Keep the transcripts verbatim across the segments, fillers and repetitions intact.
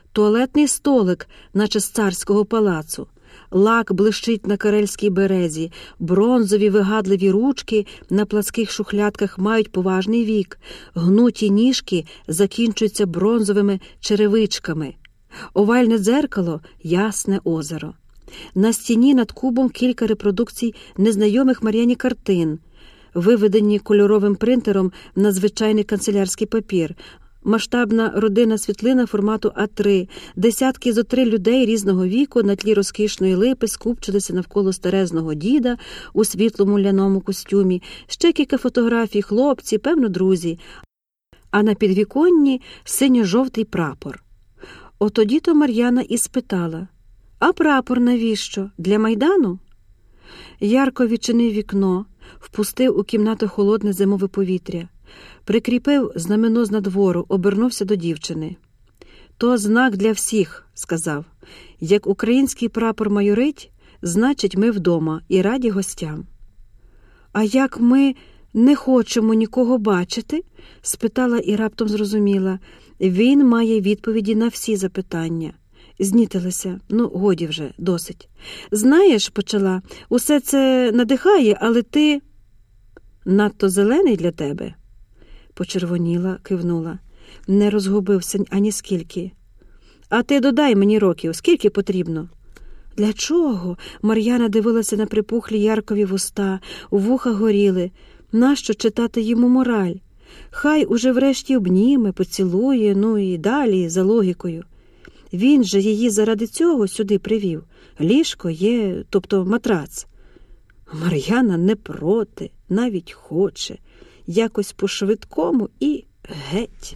Туалетний столик, наче з царського палацу. Лак блищить на карельській березі, бронзові вигадливі ручки на пласких шухлядках мають поважний вік, гнуті ніжки закінчуються бронзовими черевичками. Овальне дзеркало – ясне озеро. На стіні над кубом кілька репродукцій незнайомих Мар'яні картин, виведені кольоровим принтером на звичайний канцелярський папір, масштабна родинна світлина формату А три, десятки зо три людей різного віку на тлі розкішної липи скупчилися навколо старезного діда у світлому ляному костюмі, ще кілька фотографій, хлопці, певно, друзі, а на підвіконні синьо-жовтий прапор. Отоді-то Мар'яна і спитала: «А прапор навіщо? Для Майдану?» Ярко відчинив вікно, впустив у кімнату холодне зимове повітря. Прикріпив знамено з надвору, обернувся до дівчини. «То знак для всіх», – сказав. «Як український прапор майорить, значить ми вдома і раді гостям». «А як ми не хочемо нікого бачити?» – спитала і раптом зрозуміла. Він має відповіді на всі запитання. Знітилася. Ну, годі вже, досить. «Знаєш, – почала, – усе це надихає, але ти надто зелений для тебе». Почервоніла, кивнула. Не розгубився ані скільки. «А ти додай мені років, скільки потрібно?» «Для чого?» Мар'яна дивилася на припухлі Яркові вуста, вуха горіли. Нащо читати йому мораль? Хай уже врешті обніме, поцілує, ну і далі, за логікою. Він же її заради цього сюди привів. Ліжко є, тобто матрац. Мар'яна не проти, навіть хоче. Якось по-швидкому і геть.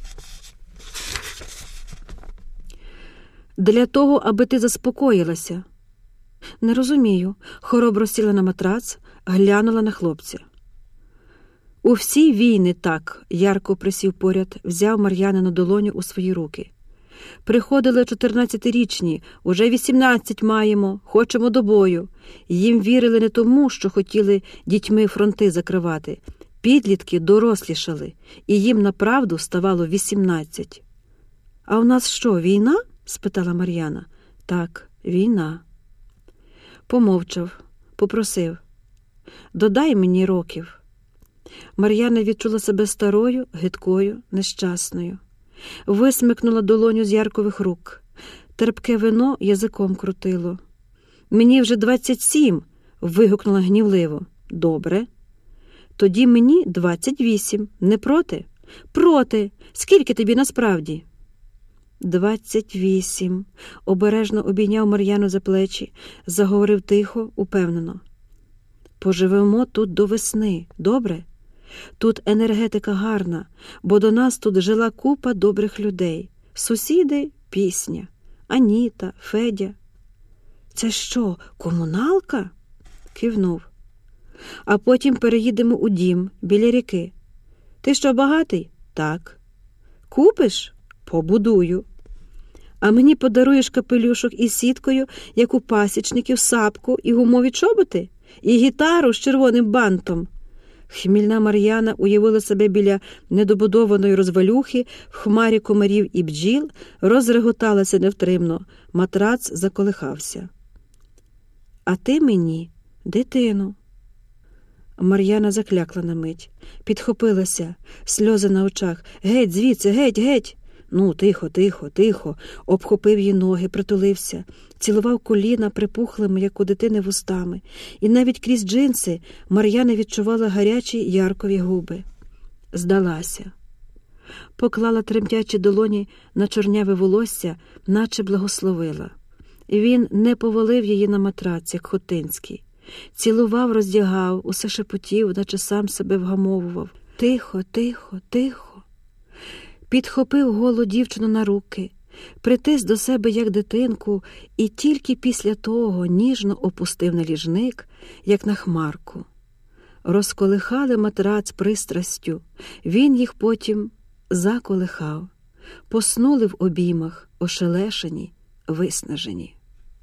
«Для того, аби ти заспокоїлася». «Не розумію». Хоробро сіла на матрац, глянула на хлопця. «У всі війни так», – Ярко присів поряд, взяв Мар'янину долоню у свої руки. «Приходили чотирнадцятирічні, уже вісімнадцять маємо, хочемо до бою. Їм вірили не тому, що хотіли дітьми фронти закривати. Підлітки дорослішали, і їм направду ставало вісімнадцять». «А у нас що, війна?» – спитала Мар'яна. «Так, війна». Помовчав, попросив: «Додай мені років». Мар'яна відчула себе старою, гидкою, нещасною. Висмикнула долоню з Яркових рук. Терпке вино язиком крутило. «Мені вже двадцять сім», – вигукнула гнівливо. «Добре. Тоді мені двадцять вісім. Не проти?» «Проти. Скільки тобі насправді?» «Двадцять вісім», – обережно обійняв Мар'яну за плечі, заговорив тихо, упевнено. «Поживемо тут до весни, добре? Тут енергетика гарна, бо до нас тут жила купа добрих людей. Сусіди – пісня. Аніта, Федя». «Це що, комуналка?» Кивнув. «А потім переїдемо у дім, біля ріки». «Ти що, багатий?» «Так». «Купиш?» «Побудую». «А мені подаруєш капелюшок із сіткою, як у пасічників, сапку і гумові чоботи? І гітару з червоним бантом?» Хмільна Мар'яна уявила себе біля недобудованої розвалюхи в хмарі комарів і бджіл, розреготалася невтримно. Матрац заколихався. «А ти мені дитину». Мар'яна заклякла на мить, підхопилася, сльози на очах. «Геть звідси, геть, геть!» «Ну, тихо, тихо, тихо», обхопив її ноги, притулився, цілував коліна припухлими, як у дитини, вустами. І навіть крізь джинси Мар'яна відчувала гарячі Яркові губи. Здалася. Поклала тремтячі долоні на чорняве волосся, наче благословила. Він не повалив її на матрац, як Хотинський. Цілував, роздягав, усе шепотів, наче сам себе вгамовував. «Тихо, тихо, тихо». Підхопив голу дівчину на руки, притис до себе, як дитинку, і тільки після того ніжно опустив на ліжник, як на хмарку. Розколихали матрац пристрастю, він їх потім заколихав. Поснули в обіймах, ошелешені, виснажені.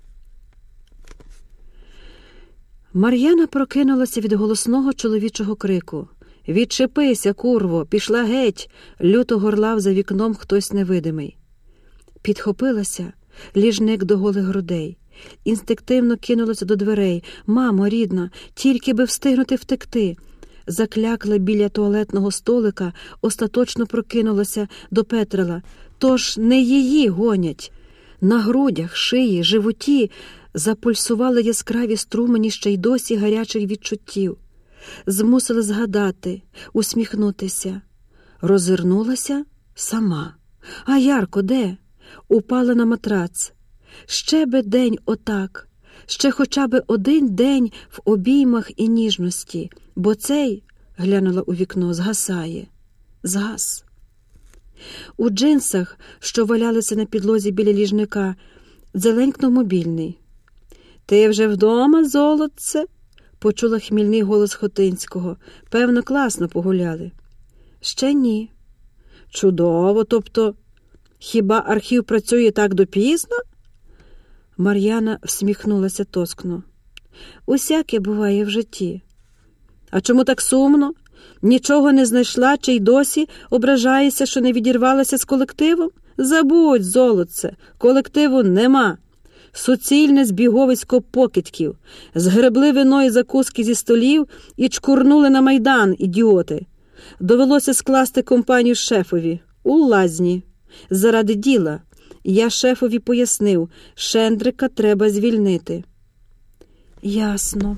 Мар'яна прокинулася від голосного чоловічого крику. «Відчепися, курво, пішла геть!» Люто горлав за вікном хтось невидимий. Підхопилася, ліжник до голих грудей. Інстинктивно кинулася до дверей. «Мамо, рідна, тільки би встигнути втекти!» Заклякла біля туалетного столика, остаточно прокинулася, допетрила. Тож не її гонять. На грудях, шиї, животі запульсували яскраві струмені ще й досі гарячих відчуттів. Змусили згадати, усміхнутися. Розвернулася сама. А Ярко де? Упала на матрац. Ще би день отак, ще хоча би один день в обіймах і ніжності, бо цей, глянула у вікно, згасає. Згас. У джинсах, що валялися на підлозі біля ліжника, дзеленькнув мобільний. «Ти вже вдома, золотце?» – почула хмільний голос Хотинського. «Певно, класно погуляли». «Ще ні». «Чудово, тобто, хіба архів працює так допізно?» Мар'яна всміхнулася тоскно. «Усяке буває в житті». «А чому так сумно? Нічого не знайшла, чи й досі ображаєшся, що не відірвалася з колективом? Забудь, золотце, колективу нема. Суцільне збіговисько покидьків. Згребли вино і закуски зі столів і чкурнули на майдан, ідіоти. Довелося скласти компанію шефові. У лазні. Заради діла. Я шефові пояснив, Шендрика треба звільнити». «Ясно».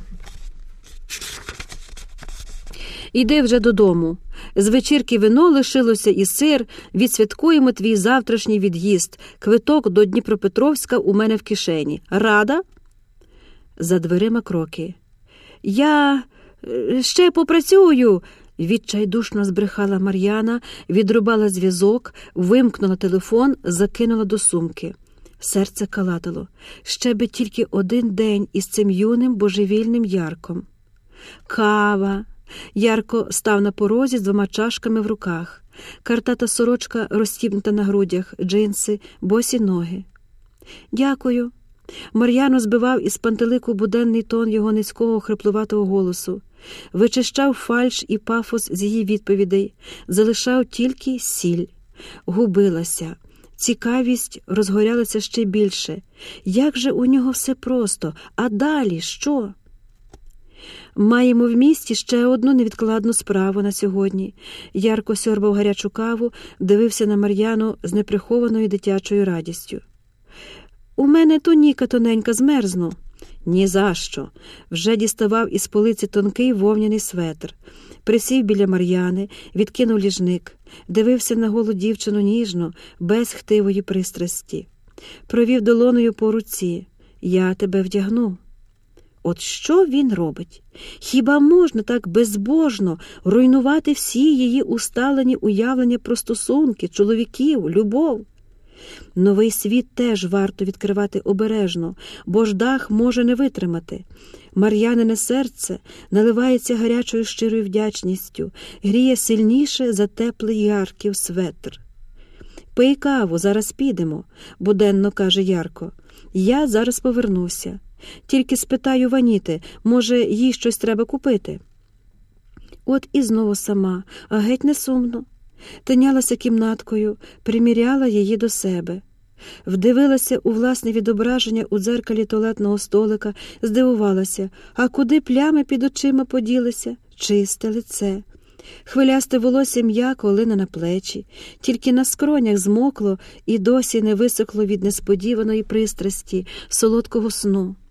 «Іди вже додому. З вечірки вино лишилося і сир. Відсвяткуємо твій завтрашній від'їзд. Квиток до Дніпропетровська у мене в кишені. Рада?» За дверима кроки. «Я ще попрацюю!» Відчайдушно збрехала Мар'яна, відрубала зв'язок, вимкнула телефон, закинула до сумки. Серце калатало. Ще би тільки один день із цим юним божевільним Ярком. Кава. Ярко став на порозі з двома чашками в руках. Картата сорочка розстібнута на грудях, джинси, босі ноги. «Дякую». Мар'яну збивав із пантелику буденний тон його низького хриплуватого голосу. Вичищав фальш і пафос з її відповідей, залишав тільки сіль. Губилася. Цікавість розгорялася ще більше. Як же у нього все просто? А далі що? «Маємо в місті ще одну невідкладну справу на сьогодні». Ярко сьорбав гарячу каву, дивився на Мар'яну з неприхованою дитячою радістю. «У мене туніка тоненька, змерзну». «Ні за що». Вже діставав із полиці тонкий вовняний светр. Присів біля Мар'яни, відкинув ліжник, дивився на голу дівчину ніжно, без хтивої пристрасті. Провів долоною по руці. «Я тебе вдягну». От що він робить? Хіба можна так безбожно руйнувати всі її усталені уявлення про стосунки, чоловіків, любов? Новий світ теж варто відкривати обережно, бо ж дах може не витримати. Мар'янине серце наливається гарячою щирою вдячністю, гріє сильніше за теплий Ярків светр. «Пий каву, зараз підемо», – буденно каже Ярко. «Я зараз повернуся. Тільки спитаю Ваніти, може, їй щось треба купити?» От і знову сама, а геть не сумно. Тинялася кімнаткою, приміряла її до себе. Вдивилася у власне відображення у дзеркалі туалетного столика, здивувалася, а куди плями під очима поділися? Чисте лице. Хвилясте волосся м'яко лине на плечі, тільки на скронях змокло і досі не висохло від несподіваної пристрасті, солодкого сну.